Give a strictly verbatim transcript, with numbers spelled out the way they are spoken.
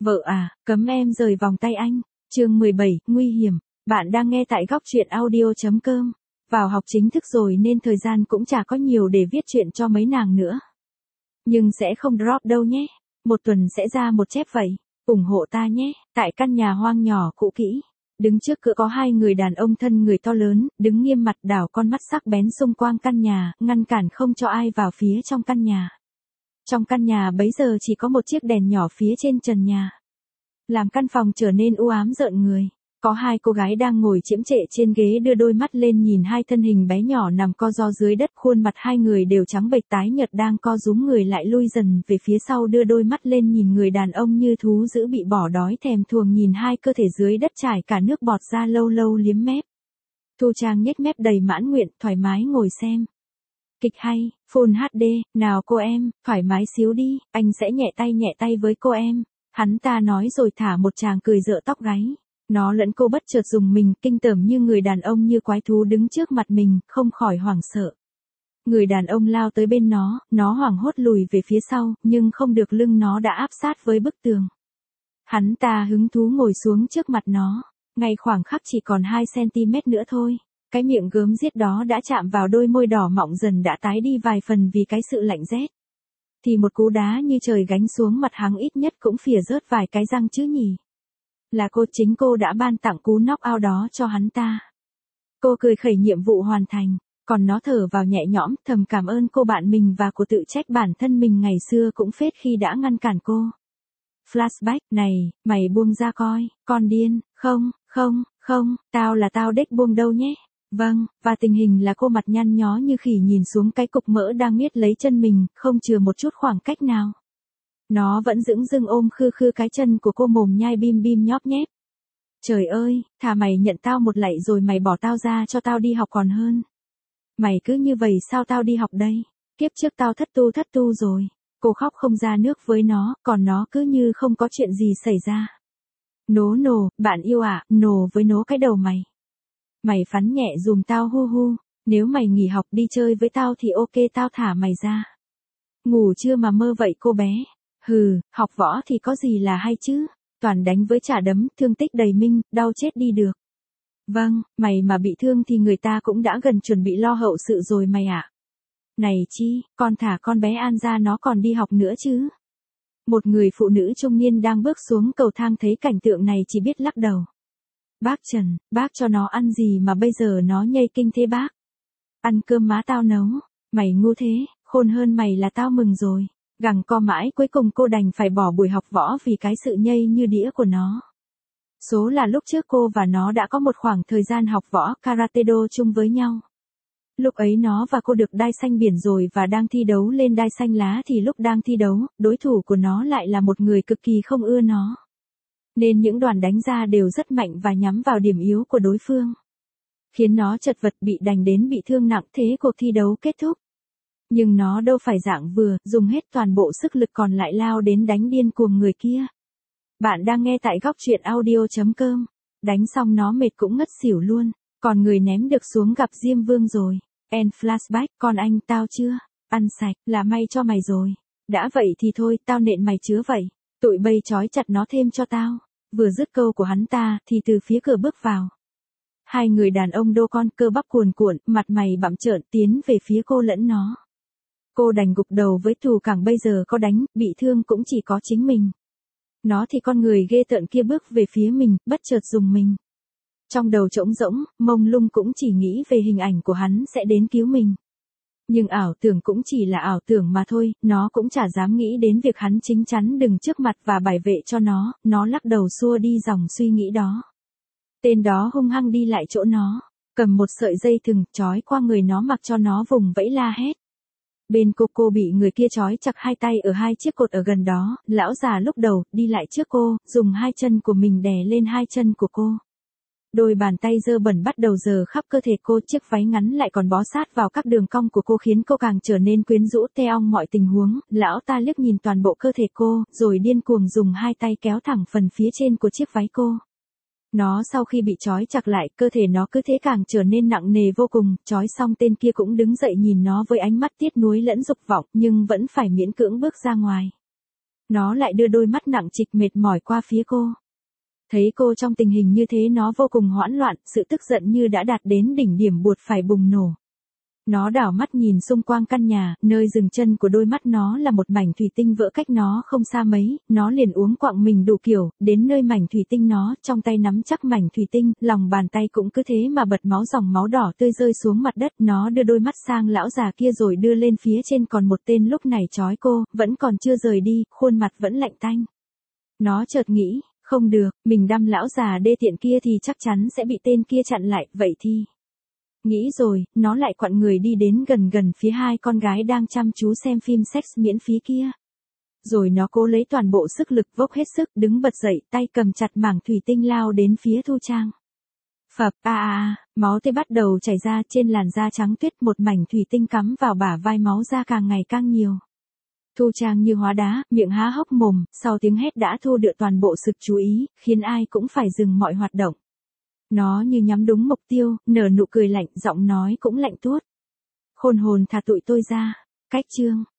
Vợ à, cấm em rời vòng tay anh. Chương mười bảy, nguy hiểm. Bạn đang nghe tại góc truyện audio chấm com. Vào học chính thức rồi nên thời gian cũng chả có nhiều để viết chuyện cho mấy nàng nữa. Nhưng sẽ không drop đâu nhé. Một tuần sẽ ra một chép vậy. Ủng hộ ta nhé. Tại căn nhà hoang nhỏ cũ kỹ. Đứng trước cửa có hai người đàn ông thân người to lớn, đứng nghiêm mặt đảo con mắt sắc bén xung quanh căn nhà, ngăn cản không cho ai vào phía trong căn nhà. Trong căn nhà bấy giờ chỉ có một chiếc đèn nhỏ phía trên trần nhà. Làm căn phòng trở nên u ám rợn người. Có hai cô gái đang ngồi chiếm trệ trên ghế đưa đôi mắt lên nhìn hai thân hình bé nhỏ nằm co ro dưới đất, khuôn mặt hai người đều trắng bệch tái nhợt đang co rúm người lại lui dần về phía sau đưa đôi mắt lên nhìn người đàn ông như thú dữ bị bỏ đói thèm thuồng nhìn hai cơ thể dưới đất trải cả nước bọt ra lâu lâu liếm mép. Thu Trang nhếch mép đầy mãn nguyện, thoải mái ngồi xem. Kịch hay, Full hát đê, nào cô em, thoải mái xíu đi, anh sẽ nhẹ tay nhẹ tay với cô em. Hắn ta nói rồi thả một tràng cười rợ tóc gáy. Nó lẫn cô bất chợt dùng mình, kinh tởm như người đàn ông như quái thú đứng trước mặt mình, không khỏi hoảng sợ. Người đàn ông lao tới bên nó, nó hoảng hốt lùi về phía sau, nhưng không được, lưng nó đã áp sát với bức tường. Hắn ta hứng thú ngồi xuống trước mặt nó, ngay khoảng khắc chỉ còn hai xăng-ti-mét nữa thôi. Cái miệng gớm ghiếc đó đã chạm vào đôi môi đỏ mọng dần đã tái đi vài phần vì cái sự lạnh rét. Thì một cú đá như trời gánh xuống mặt hắn ít nhất cũng phỉa rớt vài cái răng chứ nhỉ. Là cô, chính cô đã ban tặng cú knock out đó cho hắn ta. Cô cười khẩy, nhiệm vụ hoàn thành, còn nó thở vào nhẹ nhõm, thầm cảm ơn cô bạn mình và cô tự trách bản thân mình ngày xưa cũng phết khi đã ngăn cản cô. Flashback, này, mày buông ra coi, con điên, không, không, không, tao là tao đếch buông đâu nhé. Vâng, và tình hình là cô mặt nhăn nhó như khỉ nhìn xuống cái cục mỡ đang miết lấy chân mình, không chừa một chút khoảng cách nào. Nó vẫn dửng dưng ôm khư khư cái chân của cô, mồm nhai bim bim nhóp nhép. Trời ơi, thà mày nhận tao một lạy rồi mày bỏ tao ra cho tao đi học còn hơn. Mày cứ như vậy sao tao đi học đây? Kiếp trước tao thất tu thất tu rồi. Cô khóc không ra nước với nó, còn nó cứ như không có chuyện gì xảy ra. Nố nồ, bạn yêu ạ, à, nồ với nố cái đầu mày. Mày phắn nhẹ dùm tao hu hu, nếu mày nghỉ học đi chơi với tao thì ok, tao thả mày ra. Ngủ chưa mà mơ vậy cô bé? Hừ, học võ thì có gì là hay chứ, toàn đánh với trả đấm, thương tích đầy minh, đau chết đi được. Vâng, mày mà bị thương thì người ta cũng đã gần chuẩn bị lo hậu sự rồi mày ạ. À. Này chi, con thả con bé An ra, nó còn đi học nữa chứ. Một người phụ nữ trung niên đang bước xuống cầu thang thấy cảnh tượng này chỉ biết lắc đầu. Bác Trần, bác cho nó ăn gì mà bây giờ nó nhây kinh thế bác? Ăn cơm má tao nấu. Mày ngu thế, khôn hơn mày là tao mừng rồi. Gằng co mãi cuối cùng cô đành phải bỏ buổi học võ vì cái sự nhây như đĩa của nó. Số là lúc trước cô và nó đã có một khoảng thời gian học võ karate do chung với nhau. Lúc ấy nó và cô được đai xanh biển rồi và đang thi đấu lên đai xanh lá, thì lúc đang thi đấu, đối thủ của nó lại là một người cực kỳ không ưa nó. Nên những đòn đánh ra đều rất mạnh và nhắm vào điểm yếu của đối phương. Khiến nó chật vật, bị đánh đến bị thương nặng, thế cuộc thi đấu kết thúc. Nhưng nó đâu phải dạng vừa, dùng hết toàn bộ sức lực còn lại lao đến đánh điên cuồng người kia. Bạn đang nghe tại góc truyện audio chấm com. Đánh xong nó mệt cũng ngất xỉu luôn, còn người ném được xuống gặp Diêm Vương rồi. End flashback, con anh tao chưa? Ăn sạch, là may cho mày rồi. Đã vậy thì thôi, tao nện mày chứa vậy. Tụi bây trói chặt nó thêm cho tao. Vừa dứt câu của hắn ta, thì từ phía cửa bước vào hai người đàn ông đô con, cơ bắp cuồn cuộn, mặt mày bặm trợn, tiến về phía cô lẫn nó. Cô đành gục đầu với thù cẳng, bây giờ có đánh, bị thương cũng chỉ có chính mình. Nó thì con người ghê tợn kia bước về phía mình, bất chợt dùng mình. Trong đầu trống rỗng, mông lung cũng chỉ nghĩ về hình ảnh của hắn sẽ đến cứu mình. Nhưng ảo tưởng cũng chỉ là ảo tưởng mà thôi, nó cũng chả dám nghĩ đến việc hắn chính chắn đứng trước mặt và bảo vệ cho nó, nó lắc đầu xua đi dòng suy nghĩ đó. Tên đó hung hăng đi lại chỗ nó, cầm một sợi dây thừng, trói qua người nó mặc cho nó vùng vẫy la hét. Bên cô cô bị người kia trói chặt hai tay ở hai chiếc cột ở gần đó, lão già lúc đầu, đi lại trước cô, dùng hai chân của mình đè lên hai chân của cô. Đôi bàn tay dơ bẩn bắt đầu dờ khắp cơ thể cô, chiếc váy ngắn lại còn bó sát vào các đường cong của cô khiến cô càng trở nên quyến rũ tê ong mọi tình huống. Lão ta liếc nhìn toàn bộ cơ thể cô, rồi điên cuồng dùng hai tay kéo thẳng phần phía trên của chiếc váy cô. Nó sau khi bị trói chặt lại, cơ thể nó cứ thế càng trở nên nặng nề vô cùng, trói xong tên kia cũng đứng dậy nhìn nó với ánh mắt tiếc nuối lẫn dục vọng, nhưng vẫn phải miễn cưỡng bước ra ngoài. Nó lại đưa đôi mắt nặng trịch mệt mỏi qua phía cô. Thấy cô trong tình hình như thế nó vô cùng hoảng loạn, sự tức giận như đã đạt đến đỉnh điểm buộc phải bùng nổ. Nó đảo mắt nhìn xung quanh căn nhà, nơi dừng chân của đôi mắt nó là một mảnh thủy tinh vỡ cách nó không xa mấy, nó liền uống quặng mình đủ kiểu, đến nơi mảnh thủy tinh nó, trong tay nắm chắc mảnh thủy tinh, lòng bàn tay cũng cứ thế mà bật máu dòng máu đỏ tươi rơi xuống mặt đất, nó đưa đôi mắt sang lão già kia rồi đưa lên phía trên còn một tên lúc này trói cô, vẫn còn chưa rời đi, khuôn mặt vẫn lạnh tanh. Nó chợt nghĩ, không được, mình đâm lão già đê tiện kia thì chắc chắn sẽ bị tên kia chặn lại, vậy thì... Nghĩ rồi, nó lại quặn người đi đến gần gần phía hai con gái đang chăm chú xem phim sex miễn phí kia. Rồi nó cố lấy toàn bộ sức lực vốc hết sức đứng bật dậy, tay cầm chặt mảng thủy tinh lao đến phía Thu Trang. Phập, a a a, máu tươi bắt đầu chảy ra trên làn da trắng tuyết, một mảnh thủy tinh cắm vào bả vai, máu ra càng ngày càng nhiều. Thu Trang như hóa đá, miệng há hốc mồm, sau tiếng hét đã thu được toàn bộ sự chú ý, khiến ai cũng phải dừng mọi hoạt động. Nó như nhắm đúng mục tiêu, nở nụ cười lạnh, giọng nói cũng lạnh tuốt. Khôn hồn thả tụi tôi ra. Cách chương